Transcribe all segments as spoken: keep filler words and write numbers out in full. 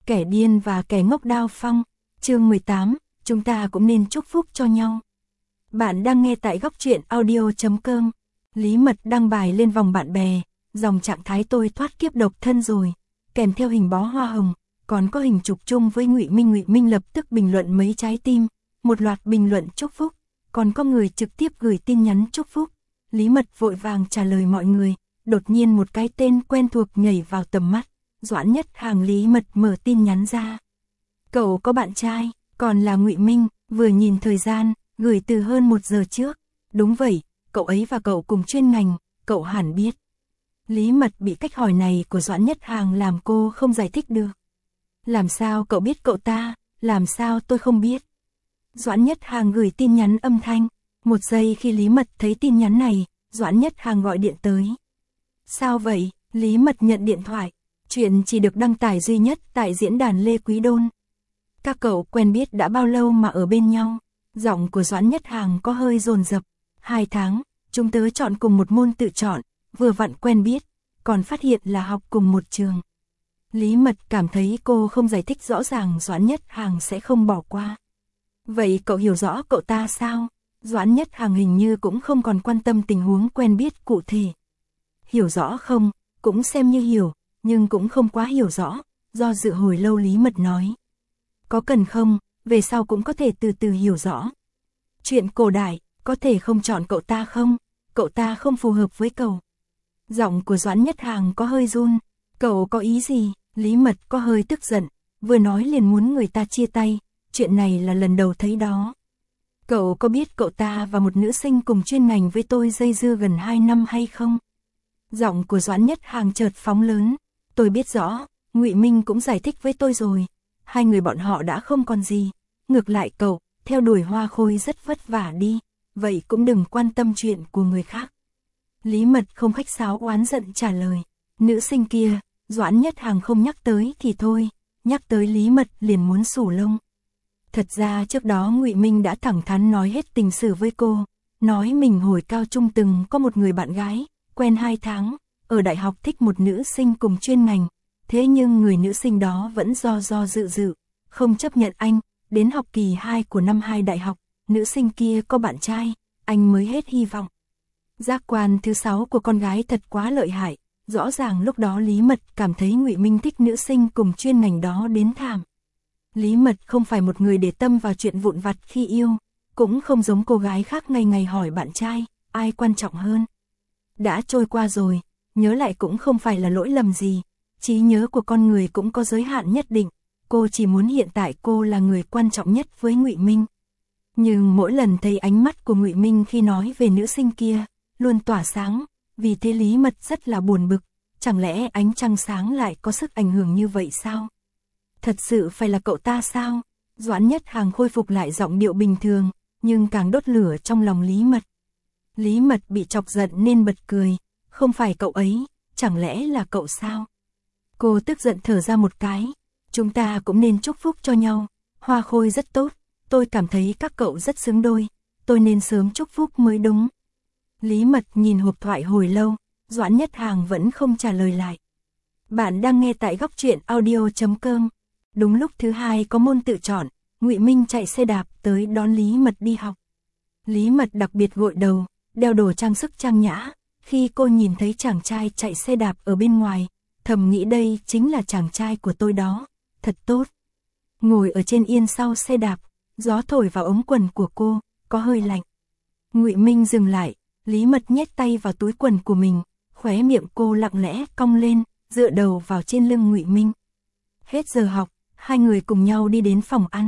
Kẻ điên và kẻ ngốc Đao Phong, chương mười tám, chúng ta cũng nên chúc phúc cho nhau. Bạn đang nghe tại góc truyện audio chấm com. Lý Mật đăng bài lên vòng bạn bè, dòng trạng thái tôi thoát kiếp độc thân rồi, kèm theo hình bó hoa hồng, còn có hình chụp chung với Ngụy Minh. Ngụy Minh lập tức bình luận mấy trái tim, một loạt bình luận chúc phúc, còn có người trực tiếp gửi tin nhắn chúc phúc. Lý Mật vội vàng trả lời mọi người, đột nhiên một cái tên quen thuộc nhảy vào tầm mắt. Doãn Nhất Hàng. Lý Mật mở tin nhắn ra. Cậu có bạn trai, còn là Ngụy Minh, vừa nhìn thời gian, gửi từ hơn một giờ trước. Đúng vậy, cậu ấy và cậu cùng chuyên ngành, cậu hẳn biết. Lý Mật bị cách hỏi này của Doãn Nhất Hàng làm cô không giải thích được. Làm sao cậu biết cậu ta, làm sao tôi không biết. Doãn Nhất Hàng gửi tin nhắn âm thanh. Một giây khi Lý Mật thấy tin nhắn này, Doãn Nhất Hàng gọi điện tới. Sao vậy? Lý Mật nhận điện thoại. Chuyện chỉ được đăng tải duy nhất tại diễn đàn Lê Quý Đôn. Các cậu quen biết đã bao lâu mà ở bên nhau? Giọng của Doãn Nhất Hàng có hơi dồn dập. Hai tháng, chúng tớ chọn cùng một môn tự chọn, vừa vặn quen biết, còn phát hiện là học cùng một trường. Lý Mật cảm thấy cô không giải thích rõ ràng Doãn Nhất Hàng sẽ không bỏ qua. Vậy cậu hiểu rõ cậu ta sao? Doãn Nhất Hàng hình như cũng không còn quan tâm tình huống quen biết cụ thể. Hiểu rõ không, cũng xem như hiểu, nhưng cũng không quá hiểu rõ, do dự hồi lâu Lý Mật nói. Có cần không, về sau cũng có thể từ từ hiểu rõ. Chuyện cổ đại, có thể không chọn cậu ta không? Cậu ta không phù hợp với cậu. Giọng của Doãn Nhất Hàng có hơi run. Cậu có ý gì? Lý Mật có hơi tức giận, vừa nói liền muốn người ta chia tay, chuyện này là lần đầu thấy đó. Cậu có biết cậu ta và một nữ sinh cùng chuyên ngành với tôi dây dưa gần hai năm hay không? Giọng của Doãn Nhất Hàng chợt phóng lớn. Tôi biết rõ, Ngụy Minh cũng giải thích với tôi rồi. Hai người bọn họ đã không còn gì. Ngược lại cậu, theo đuổi Hoa Khôi rất vất vả đi. Vậy cũng đừng quan tâm chuyện của người khác. Lý Mật không khách sáo oán giận trả lời. Nữ sinh kia, Doãn Nhất Hàng không nhắc tới thì thôi. Nhắc tới Lý Mật liền muốn xù lông. Thật ra trước đó Ngụy Minh đã thẳng thắn nói hết tình sử với cô. Nói mình hồi cao trung từng có một người bạn gái, quen hai tháng, ở đại học thích một nữ sinh cùng chuyên ngành. Thế nhưng người nữ sinh đó vẫn do do dự dự, không chấp nhận anh. Đến học kỳ hai của năm hai đại học, nữ sinh kia có bạn trai, anh mới hết hy vọng. Giác quan thứ sáu của con gái thật quá lợi hại. Rõ ràng lúc đó Lý Mật cảm thấy Ngụy Minh thích nữ sinh cùng chuyên ngành đó đến thảm. Lý Mật không phải một người để tâm vào chuyện vụn vặt khi yêu, cũng không giống cô gái khác ngày ngày hỏi bạn trai, ai quan trọng hơn. Đã trôi qua rồi, nhớ lại cũng không phải là lỗi lầm gì, trí nhớ của con người cũng có giới hạn nhất định, cô chỉ muốn hiện tại cô là người quan trọng nhất với Ngụy Minh. Nhưng mỗi lần thấy ánh mắt của Ngụy Minh khi nói về nữ sinh kia, luôn tỏa sáng, vì thế Lý Mật rất là buồn bực, chẳng lẽ ánh trăng sáng lại có sức ảnh hưởng như vậy sao? Thật sự phải là cậu ta sao? Doãn Nhất Hàng khôi phục lại giọng điệu bình thường, nhưng càng đốt lửa trong lòng Lý Mật. Lý Mật bị chọc giận nên bật cười, không phải cậu ấy, chẳng lẽ là cậu sao? Cô tức giận thở ra một cái, chúng ta cũng nên chúc phúc cho nhau, Hoa Khôi rất tốt, tôi cảm thấy các cậu rất xứng đôi, tôi nên sớm chúc phúc mới đúng. Lý Mật nhìn hộp thoại hồi lâu, Doãn Nhất Hàng vẫn không trả lời lại. Bạn đang nghe tại góc truyện audio chấm com. Đúng lúc thứ hai có môn tự chọn, Ngụy Minh chạy xe đạp tới đón Lý Mật đi học. Lý Mật đặc biệt gội đầu, đeo đồ trang sức trang nhã, khi cô nhìn thấy chàng trai chạy xe đạp ở bên ngoài, thầm nghĩ đây chính là chàng trai của tôi đó, thật tốt. Ngồi ở trên yên sau xe đạp, gió thổi vào ống quần của cô, có hơi lạnh. Ngụy Minh dừng lại, Lý Mật nhét tay vào túi quần của mình, khóe miệng cô lặng lẽ cong lên, dựa đầu vào trên lưng Ngụy Minh. Hết giờ học, hai người cùng nhau đi đến phòng ăn.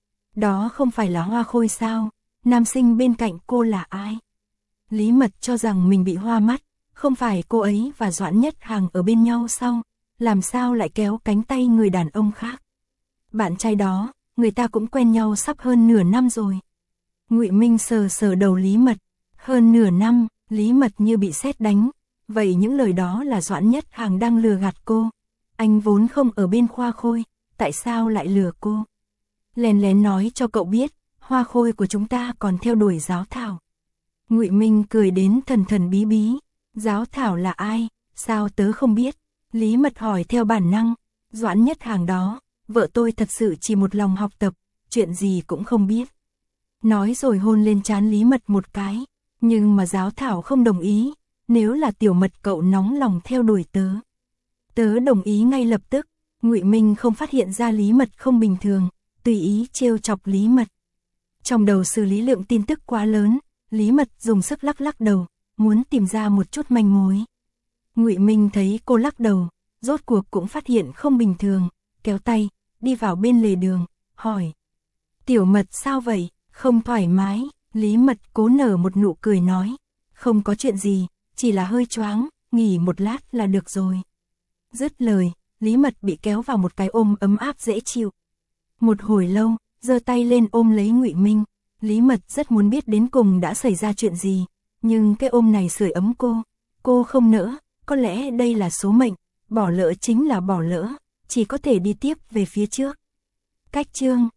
Đó không phải là Hoa Khôi sao? Nam sinh bên cạnh cô là ai? Lý Mật cho rằng mình bị hoa mắt, không phải cô ấy và Doãn Nhất Hàng ở bên nhau sao? Làm sao lại kéo cánh tay người đàn ông khác? Bạn trai đó, người ta cũng quen nhau sắp hơn nửa năm rồi. Ngụy Minh sờ sờ đầu Lý Mật. Hơn nửa năm, Lý Mật như bị sét đánh. Vậy những lời đó là Doãn Nhất Hàng đang lừa gạt cô. Anh vốn không ở bên Hoa Khôi, tại sao lại lừa cô? Lén lén nói cho cậu biết, Hoa Khôi của chúng ta còn theo đuổi Giáo Thảo. Ngụy Minh cười đến thần thần bí bí. Giáo Thảo là ai? Sao tớ không biết? Lý Mật hỏi theo bản năng. Doãn Nhất Hàng đó, vợ tôi thật sự chỉ một lòng học tập, chuyện gì cũng không biết. Nói rồi hôn lên trán Lý Mật một cái, nhưng mà Giáo Thảo không đồng ý, nếu là Tiểu Mật cậu nóng lòng theo đuổi tớ. Tớ đồng ý ngay lập tức, Ngụy Minh không phát hiện ra Lý Mật không bình thường, tùy ý trêu chọc Lý Mật. Trong đầu xử lý lượng tin tức quá lớn, Lý Mật dùng sức lắc lắc đầu, muốn tìm ra một chút manh mối. Ngụy Minh thấy cô lắc đầu, rốt cuộc cũng phát hiện không bình thường, kéo tay, đi vào bên lề đường, hỏi. Tiểu Mật sao vậy, không thoải mái, Lý Mật cố nở một nụ cười nói. Không có chuyện gì, chỉ là hơi choáng, nghỉ một lát là được rồi. Dứt lời, Lý Mật bị kéo vào một cái ôm ấm áp dễ chịu. Một hồi lâu, giơ tay lên ôm lấy Ngụy Minh, Lý Mật rất muốn biết đến cùng đã xảy ra chuyện gì, nhưng cái ôm này sưởi ấm cô, cô không nỡ, có lẽ đây là số mệnh, bỏ lỡ chính là bỏ lỡ, chỉ có thể đi tiếp về phía trước. Cách chương